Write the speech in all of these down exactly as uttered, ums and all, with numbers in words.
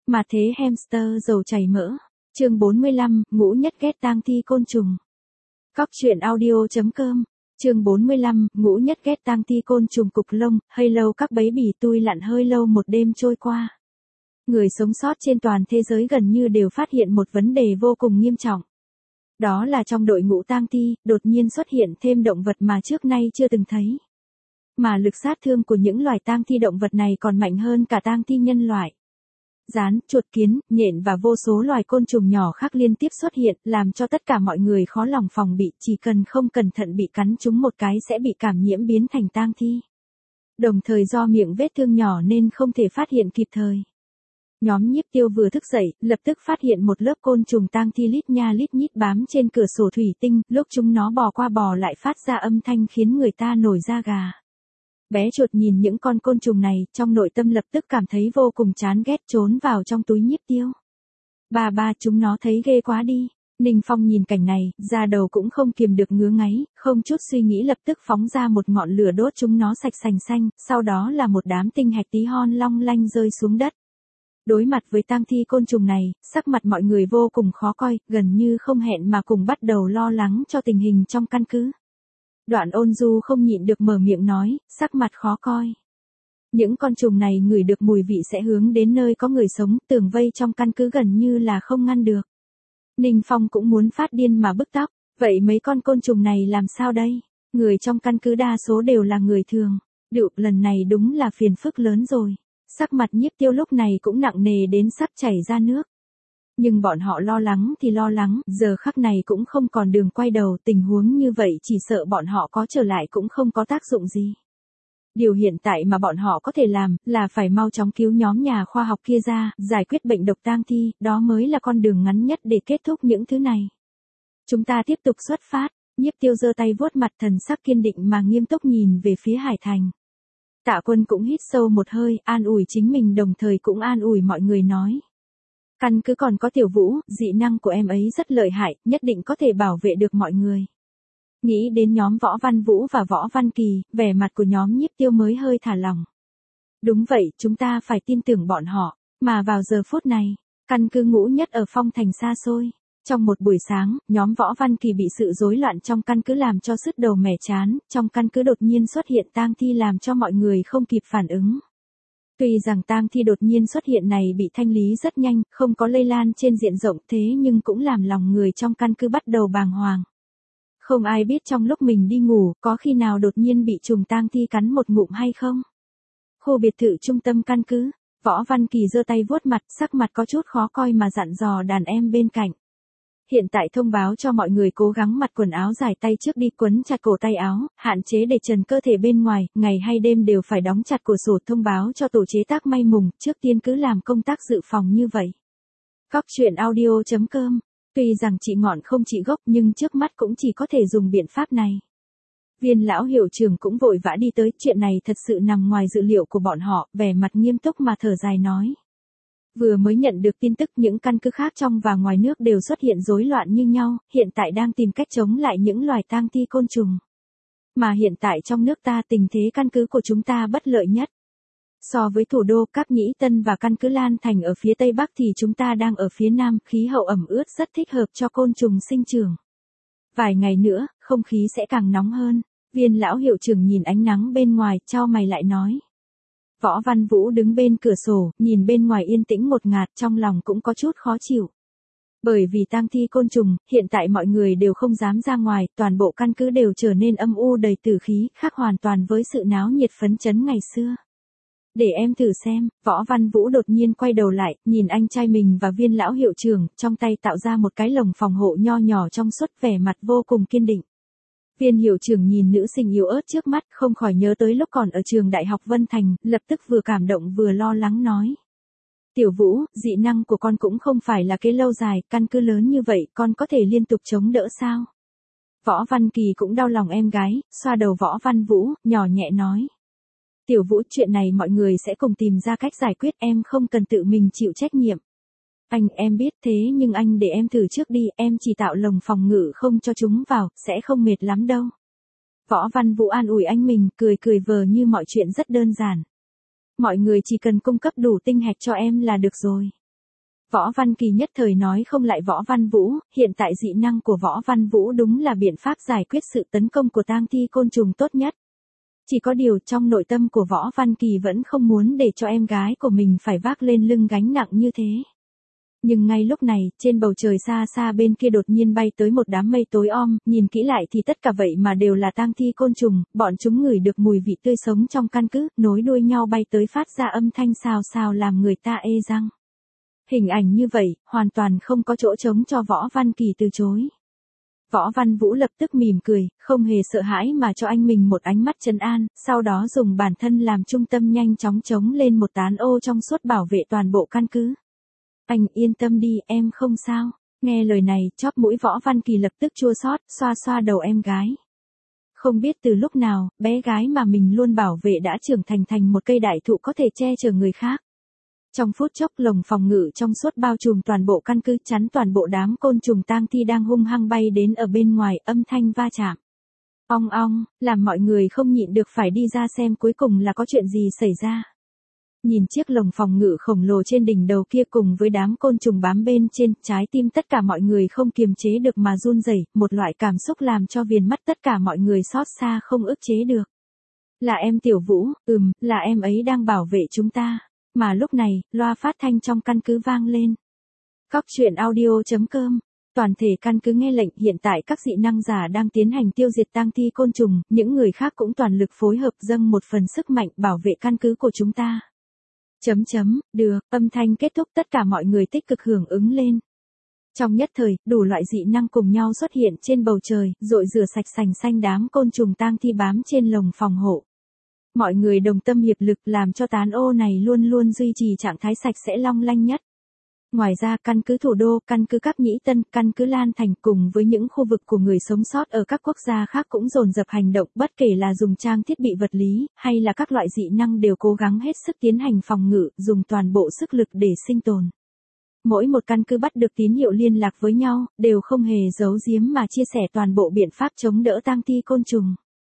Mà thế hamster dầu chảy mỡ. Chương bốn mươi lăm, ngũ nhất ghét tang thi côn trùng. Cóc truyện audio chấm com. Chương bốn mươi lăm, ngũ nhất ghét tang thi côn trùng cục lông, hơi lâu các bấy bỉ tui lặn hơi lâu một đêm trôi qua. Người sống sót trên toàn thế giới gần như đều phát hiện một vấn đề vô cùng nghiêm trọng. Đó là trong đội ngũ tang thi, đột nhiên xuất hiện thêm động vật mà trước nay chưa từng thấy. Mà lực sát thương của những loài tang thi động vật này còn mạnh hơn cả tang thi nhân loại. Gián, chuột kiến, nhện và vô số loài côn trùng nhỏ khác liên tiếp xuất hiện, làm cho tất cả mọi người khó lòng phòng bị, chỉ cần không cẩn thận bị cắn trúng một cái sẽ bị cảm nhiễm biến thành tang thi. Đồng thời do miệng vết thương nhỏ nên không thể phát hiện kịp thời. Nhóm Nhiếp Tiêu vừa thức dậy, lập tức phát hiện một lớp côn trùng tang thi lít nha lít nhít bám trên cửa sổ thủy tinh, lúc chúng nó bò qua bò lại phát ra âm thanh khiến người ta nổi da gà. Bé chuột nhìn những con côn trùng này, trong nội tâm lập tức cảm thấy vô cùng chán ghét, trốn vào trong túi Nhiếp Tiêu. Ba ba, chúng nó thấy ghê quá đi. Ninh Phong nhìn cảnh này, da đầu cũng không kiềm được ngứa ngáy, không chút suy nghĩ lập tức phóng ra một ngọn lửa đốt chúng nó sạch sành xanh, sau đó là một đám tinh hạch tí hon long lanh rơi xuống đất. Đối mặt với tang thi côn trùng này, sắc mặt mọi người vô cùng khó coi, gần như không hẹn mà cùng bắt đầu lo lắng cho tình hình trong căn cứ. Đoạn Ôn Du không nhịn được mở miệng nói, sắc mặt khó coi. Những con trùng này ngửi được mùi vị sẽ hướng đến nơi có người sống, tường vây trong căn cứ gần như là không ngăn được. Ninh Phong cũng muốn phát điên mà bứt tóc, vậy mấy con côn trùng này làm sao đây? Người trong căn cứ đa số đều là người thường. Đựu, lần này đúng là phiền phức lớn rồi. Sắc mặt Nhiếp Tiêu lúc này cũng nặng nề đến sắp chảy ra nước. Nhưng bọn họ lo lắng thì lo lắng, giờ khắc này cũng không còn đường quay đầu, tình huống như vậy chỉ sợ bọn họ có trở lại cũng không có tác dụng gì. Điều hiện tại mà bọn họ có thể làm, là phải mau chóng cứu nhóm nhà khoa học kia ra, giải quyết bệnh độc tang thi, đó mới là con đường ngắn nhất để kết thúc những thứ này. Chúng ta tiếp tục xuất phát, Nhiếp Tiêu giơ tay vuốt mặt, thần sắc kiên định mà nghiêm túc nhìn về phía Hải Thành. Tạ Quân cũng hít sâu một hơi, an ủi chính mình đồng thời cũng an ủi mọi người nói. Căn cứ còn có Tiểu Vũ, dị năng của em ấy rất lợi hại, nhất định có thể bảo vệ được mọi người. Nghĩ đến nhóm Võ Văn Vũ và Võ Văn Kỳ, vẻ mặt của nhóm Nhiếp Tiêu mới hơi thả lỏng. Đúng vậy, chúng ta phải tin tưởng bọn họ, mà vào giờ phút này, căn cứ Ngũ Nhất ở phong thành xa xôi. Trong một buổi sáng, nhóm Võ Văn Kỳ bị sự rối loạn trong căn cứ làm cho sứt đầu mẻ chán, trong căn cứ đột nhiên xuất hiện tang thi làm cho mọi người không kịp phản ứng. Tuy rằng tang thi đột nhiên xuất hiện này bị thanh lý rất nhanh, không có lây lan trên diện rộng thế nhưng cũng làm lòng người trong căn cứ bắt đầu bàng hoàng. Không ai biết trong lúc mình đi ngủ, có khi nào đột nhiên bị trùng tang thi cắn một ngụm hay không? Khu biệt thự trung tâm căn cứ, Võ Văn Kỳ giơ tay vuốt mặt, sắc mặt có chút khó coi mà dặn dò đàn em bên cạnh. Hiện tại thông báo cho mọi người cố gắng mặc quần áo dài tay trước đi, quấn chặt cổ tay áo, hạn chế để trần cơ thể bên ngoài, ngày hay đêm đều phải đóng chặt cửa sổ, thông báo cho tổ chế tác may mùng, trước tiên cứ làm công tác dự phòng như vậy. Cóc truyện audio chấm com. Tuy rằng trị ngọn không trị gốc nhưng trước mắt cũng chỉ có thể dùng biện pháp này. Viên lão hiệu trưởng cũng vội vã đi tới, chuyện này thật sự nằm ngoài dự liệu của bọn họ, vẻ mặt nghiêm túc mà thở dài nói. Vừa mới nhận được tin tức những căn cứ khác trong và ngoài nước đều xuất hiện rối loạn như nhau, hiện tại đang tìm cách chống lại những loài tang thi côn trùng. Mà hiện tại trong nước ta tình thế căn cứ của chúng ta bất lợi nhất. So với thủ đô Các Nhĩ Tân và căn cứ Lan Thành ở phía Tây Bắc thì chúng ta đang ở phía Nam, khí hậu ẩm ướt rất thích hợp cho côn trùng sinh trưởng. Vài ngày nữa, không khí sẽ càng nóng hơn. Viên lão hiệu trưởng nhìn ánh nắng bên ngoài, chau mày lại nói. Võ Văn Vũ đứng bên cửa sổ, nhìn bên ngoài yên tĩnh ngột ngạt, trong lòng cũng có chút khó chịu. Bởi vì tang thi côn trùng, hiện tại mọi người đều không dám ra ngoài, toàn bộ căn cứ đều trở nên âm u đầy tử khí, khác hoàn toàn với sự náo nhiệt phấn chấn ngày xưa. Để em thử xem, Võ Văn Vũ đột nhiên quay đầu lại, nhìn anh trai mình và viên lão hiệu trưởng, trong tay tạo ra một cái lồng phòng hộ nho nhỏ trong suốt, vẻ mặt vô cùng kiên định. Viên hiệu trưởng nhìn nữ sinh yếu ớt trước mắt, không khỏi nhớ tới lúc còn ở trường Đại học Vân Thành, lập tức vừa cảm động vừa lo lắng nói. Tiểu Vũ, dị năng của con cũng không phải là cái lâu dài, căn cứ lớn như vậy, con có thể liên tục chống đỡ sao? Võ Văn Kỳ cũng đau lòng em gái, xoa đầu Võ Văn Vũ, nhỏ nhẹ nói. Tiểu Vũ, chuyện này mọi người sẽ cùng tìm ra cách giải quyết, em không cần tự mình chịu trách nhiệm. Anh, em biết thế nhưng anh để em thử trước đi, em chỉ tạo lồng phòng ngự không cho chúng vào, sẽ không mệt lắm đâu. Võ Văn Vũ an ủi anh mình, cười cười vờ như mọi chuyện rất đơn giản. Mọi người chỉ cần cung cấp đủ tinh hạch cho em là được rồi. Võ Văn Kỳ nhất thời nói không lại Võ Văn Vũ, hiện tại dị năng của Võ Văn Vũ đúng là biện pháp giải quyết sự tấn công của tang thi côn trùng tốt nhất. Chỉ có điều trong nội tâm của Võ Văn Kỳ vẫn không muốn để cho em gái của mình phải vác lên lưng gánh nặng như thế. Nhưng ngay lúc này, trên bầu trời xa xa bên kia đột nhiên bay tới một đám mây tối om, nhìn kỹ lại thì tất cả vậy mà đều là tang thi côn trùng, bọn chúng ngửi được mùi vị tươi sống trong căn cứ, nối đuôi nhau bay tới phát ra âm thanh xào xào làm người ta ê răng. Hình ảnh như vậy, hoàn toàn không có chỗ trống cho Võ Văn Kỳ từ chối. Võ Văn Vũ lập tức mỉm cười, không hề sợ hãi mà cho anh mình một ánh mắt trấn an, sau đó dùng bản thân làm trung tâm nhanh chóng chống lên một tán ô trong suốt bảo vệ toàn bộ căn cứ. Anh yên tâm đi, em không sao. Nghe lời này, chóp mũi Võ Văn Kỳ lập tức chua xót, xoa xoa đầu em gái. Không biết từ lúc nào, bé gái mà mình luôn bảo vệ đã trưởng thành thành một cây đại thụ có thể che chở người khác. Trong phút chốc lồng phòng ngự trong suốt bao trùm toàn bộ căn cứ, chắn toàn bộ đám côn trùng tang thi đang hung hăng bay đến ở bên ngoài, âm thanh va chạm. Ong ong, làm mọi người không nhịn được phải đi ra xem cuối cùng là có chuyện gì xảy ra. Nhìn chiếc lồng phòng ngự khổng lồ trên đỉnh đầu kia cùng với đám côn trùng bám bên trên, trái tim tất cả mọi người không kiềm chế được mà run rẩy, một loại cảm xúc làm cho viền mắt tất cả mọi người xót xa không ức chế được. Là em Tiểu Vũ, ừm, là em ấy đang bảo vệ chúng ta. Mà lúc này, loa phát thanh trong căn cứ vang lên. Cóc truyện audio chấm com. Toàn thể căn cứ nghe lệnh, hiện tại các dị năng giả đang tiến hành tiêu diệt tang thi côn trùng, những người khác cũng toàn lực phối hợp dâng một phần sức mạnh bảo vệ căn cứ của chúng ta. Chấm chấm, được, âm thanh kết thúc, tất cả mọi người tích cực hưởng ứng lên. Trong nhất thời, đủ loại dị năng cùng nhau xuất hiện trên bầu trời, rội rửa sạch sành xanh đám côn trùng tang thi bám trên lồng phòng hộ. Mọi người đồng tâm hiệp lực làm cho tán ô này luôn luôn duy trì trạng thái sạch sẽ long lanh nhất. Ngoài ra, căn cứ thủ đô, căn cứ các Nhĩ Tân, căn cứ Lan Thành cùng với những khu vực của người sống sót ở các quốc gia khác cũng dồn dập hành động, bất kể là dùng trang thiết bị vật lý, hay là các loại dị năng đều cố gắng hết sức tiến hành phòng ngự, dùng toàn bộ sức lực để sinh tồn. Mỗi một căn cứ bắt được tín hiệu liên lạc với nhau, đều không hề giấu giếm mà chia sẻ toàn bộ biện pháp chống đỡ tang thi côn trùng.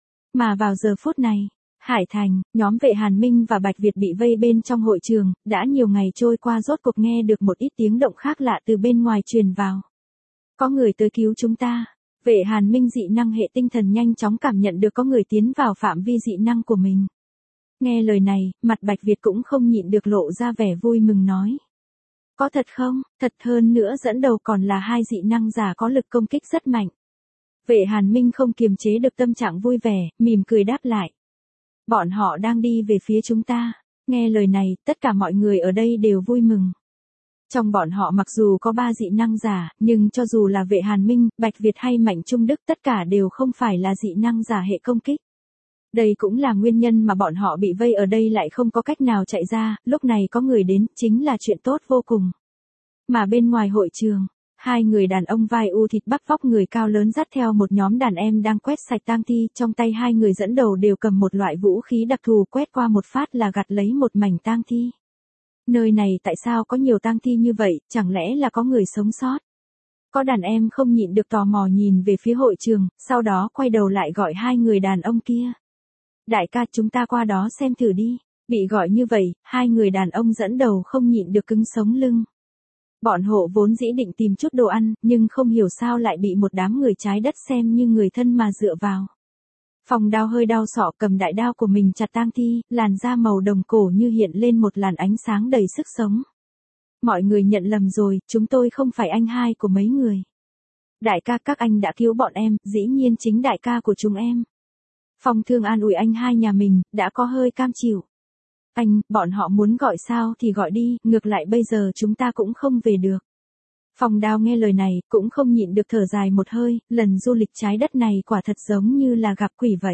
Mà vào giờ phút này, Hải Thành, nhóm Vệ Hàn Minh và Bạch Việt bị vây bên trong hội trường, đã nhiều ngày trôi qua rốt cuộc nghe được một ít tiếng động khác lạ từ bên ngoài truyền vào. Có người tới cứu chúng ta. Vệ Hàn Minh dị năng hệ tinh thần nhanh chóng cảm nhận được có người tiến vào phạm vi dị năng của mình. Nghe lời này, mặt Bạch Việt cũng không nhịn được lộ ra vẻ vui mừng nói. Có thật không? Thật, hơn nữa dẫn đầu còn là hai dị năng giả có lực công kích rất mạnh. Vệ Hàn Minh không kiềm chế được tâm trạng vui vẻ, mỉm cười đáp lại. Bọn họ đang đi về phía chúng ta. Nghe lời này, tất cả mọi người ở đây đều vui mừng. Trong bọn họ mặc dù có ba dị năng giả, nhưng cho dù là Vệ Hàn Minh, Bạch Việt hay Mạnh Trung Đức tất cả đều không phải là dị năng giả hệ công kích. Đây cũng là nguyên nhân mà bọn họ bị vây ở đây lại không có cách nào chạy ra, lúc này có người đến, chính là chuyện tốt vô cùng. Mà bên ngoài hội trường, hai người đàn ông vai u thịt bắp vóc người cao lớn dắt theo một nhóm đàn em đang quét sạch tang thi, trong tay hai người dẫn đầu đều cầm một loại vũ khí đặc thù, quét qua một phát là gặt lấy một mảnh tang thi. Nơi này tại sao có nhiều tang thi như vậy, chẳng lẽ là có người sống sót? Có đàn em không nhịn được tò mò nhìn về phía hội trường, sau đó quay đầu lại gọi hai người đàn ông kia. Đại ca, chúng ta qua đó xem thử đi. Bị gọi như vậy, hai người đàn ông dẫn đầu không nhịn được cứng sống lưng. Bọn họ vốn dĩ định tìm chút đồ ăn, nhưng không hiểu sao lại bị một đám người trái đất xem như người thân mà dựa vào. Phong Đao hơi đau sọ cầm đại đao của mình chặt tang thi, làn da màu đồng cổ như hiện lên một làn ánh sáng đầy sức sống. Mọi người nhận lầm rồi, chúng tôi không phải anh hai của mấy người. Đại ca, các anh đã cứu bọn em, dĩ nhiên chính đại ca của chúng em. Phong Thương an ủi anh hai nhà mình, đã có hơi cam chịu. Anh, bọn họ muốn gọi sao thì gọi đi, ngược lại bây giờ chúng ta cũng không về được. Phong Đao nghe lời này, cũng không nhịn được thở dài một hơi, lần du lịch trái đất này quả thật giống như là gặp quỷ vậy.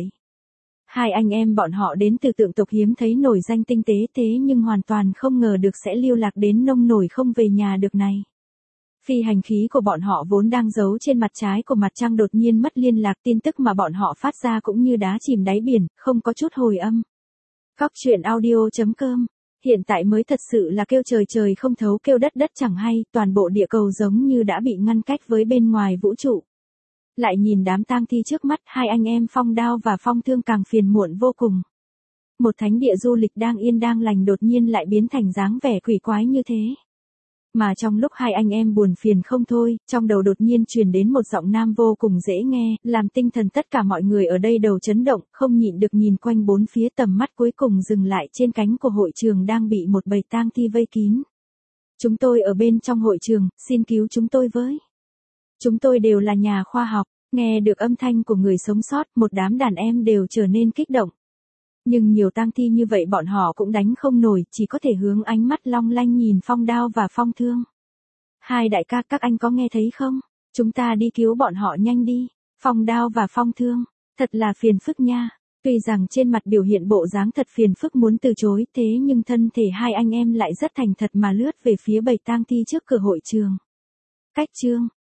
Hai anh em bọn họ đến từ tượng tộc hiếm thấy nổi danh tinh tế thế nhưng hoàn toàn không ngờ được sẽ lưu lạc đến nông nổi không về nhà được này. Phi hành khí của bọn họ vốn đang giấu trên mặt trái của mặt trăng đột nhiên mất liên lạc, tin tức mà bọn họ phát ra cũng như đá chìm đáy biển, không có chút hồi âm. Cóc truyện audio chấm com. Hiện tại mới thật sự là kêu trời trời không thấu, kêu đất đất chẳng hay, toàn bộ địa cầu giống như đã bị ngăn cách với bên ngoài vũ trụ. Lại nhìn đám tang thi trước mắt, hai anh em Phong Đao và Phong Thương càng phiền muộn vô cùng. Một thánh địa du lịch đang yên đang lành đột nhiên lại biến thành dáng vẻ quỷ quái như thế. Mà trong lúc hai anh em buồn phiền không thôi, trong đầu đột nhiên truyền đến một giọng nam vô cùng dễ nghe, làm tinh thần tất cả mọi người ở đây đầu chấn động, không nhịn được nhìn quanh bốn phía, tầm mắt cuối cùng dừng lại trên cánh của hội trường đang bị một bầy tang thi vây kín. Chúng tôi ở bên trong hội trường, xin cứu chúng tôi với. Chúng tôi đều là nhà khoa học. Nghe được âm thanh của người sống sót, một đám đàn em đều trở nên kích động. Nhưng nhiều tang thi như vậy bọn họ cũng đánh không nổi, chỉ có thể hướng ánh mắt long lanh nhìn Phong Đao và Phong Thương. Hai đại ca, các anh có nghe thấy không? Chúng ta đi cứu bọn họ nhanh đi. Phong Đao và Phong Thương, thật là phiền phức nha. Tuy rằng trên mặt biểu hiện bộ dáng thật phiền phức muốn từ chối, thế nhưng thân thể hai anh em lại rất thành thật mà lướt về phía bầy tang thi trước cửa hội trường. Cách chương